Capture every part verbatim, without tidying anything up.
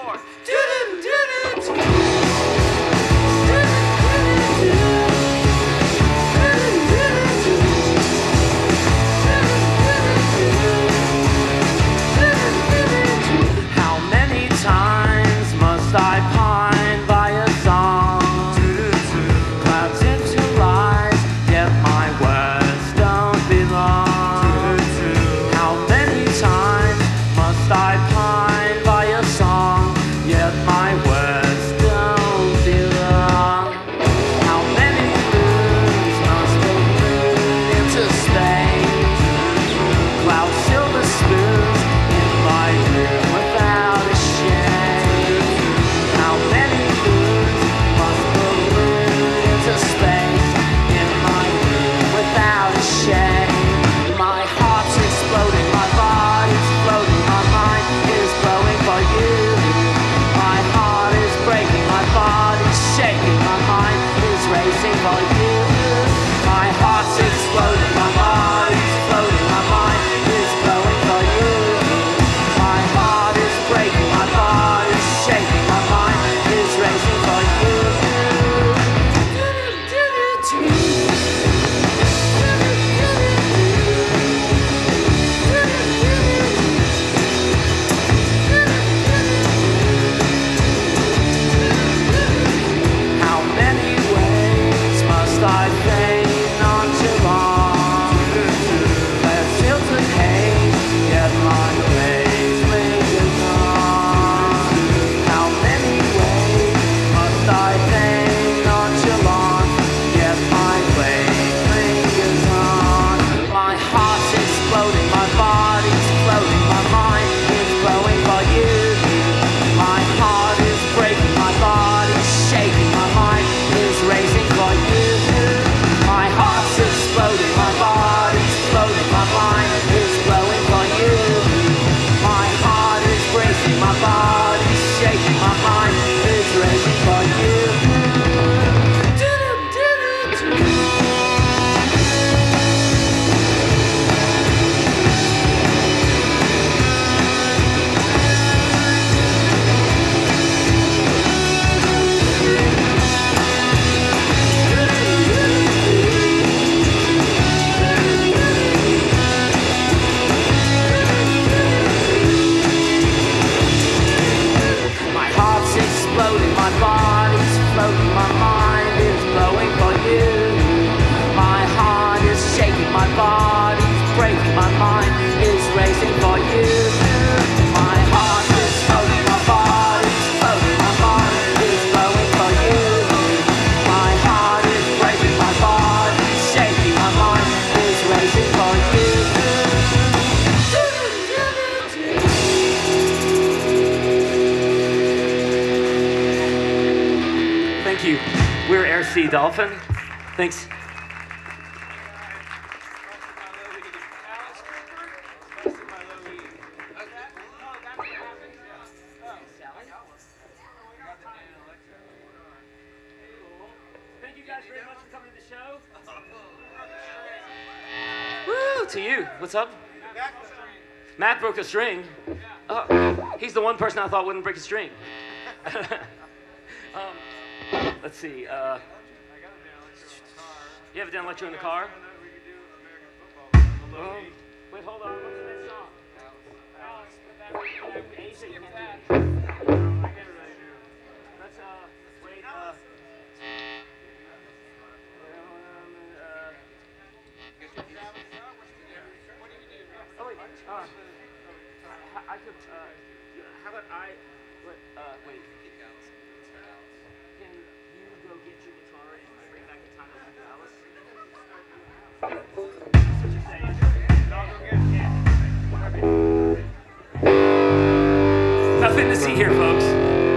more. How many times must I pine by a song? Clouds into lies, yet my words don't belong. How many times must I pine by a song? Yet my words don't belong. How many moons must balloon into space? Clouds silver spoons in my room without a shame. How many moons must balloon into space in my room without a shame? My heart's exploding, my body's floating, my mind is blowing for you. My heart is breaking, my body's shaking, my mind is racing for you. My heart's exploding, my body's floating, my mind is blowing for you. My heart is breaking, my body's shaking, my mind is racing for you. How many ways must I feign nonchalant? Let filtered haze get my face lingers on. How many ways must I feign nonchalant? Yet my face lingers on. My heart's exploding, my body's floating, my mind is blowing for you. My heart is breaking, my body's shaking, my mind is racing for you. My heart's exploding, my body's floating, my mind is blowing for you. My heart is racing, my body's shaking, my mind is racing for you. My heart's exploding, my body's floating, my mind is blowing for you. My heart is shaking, my body's breaking, my mind is racing for you. My heart is floating, my body's floating, my mind is blowing for you. My heart is breaking, my body's shaking, my mind is racing for you. Thank you. We're Air Sea Dolphin. Thanks. Thank you guys very much for coming to the show. Woo, to you. What's up? Matt broke a string. Oh, he's the one person I thought wouldn't break a string. um, let's see. Uh, you have a Dan Electro in the car? Oh, wait, hold on. What's the next song? Alex, Asia, you can't do it. Let's, uh, wait, uh... Oh, wait, uh... I could, uh... How about I... Wait, uh, wait. Can you go get your guitar and bring back the time of Alice? That's what you're saying. I'll go get it. Yeah. Nothing to see here, folks.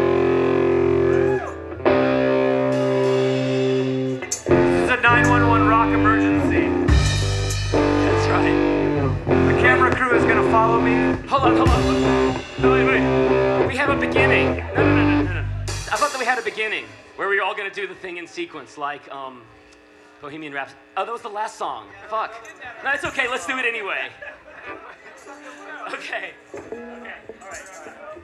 This is a nine one one rock emergency. That's right. The camera crew is gonna follow me. Hold on, hold on. No, wait, wait. We have a beginning. No, no, no, no, no, no. I thought that we had a beginning where we were all gonna do the thing in sequence, like um, Bohemian Rhapsody. Oh, that was the last song. Fuck. No, it's okay. Let's do it anyway. Okay. Okay. All right. All right.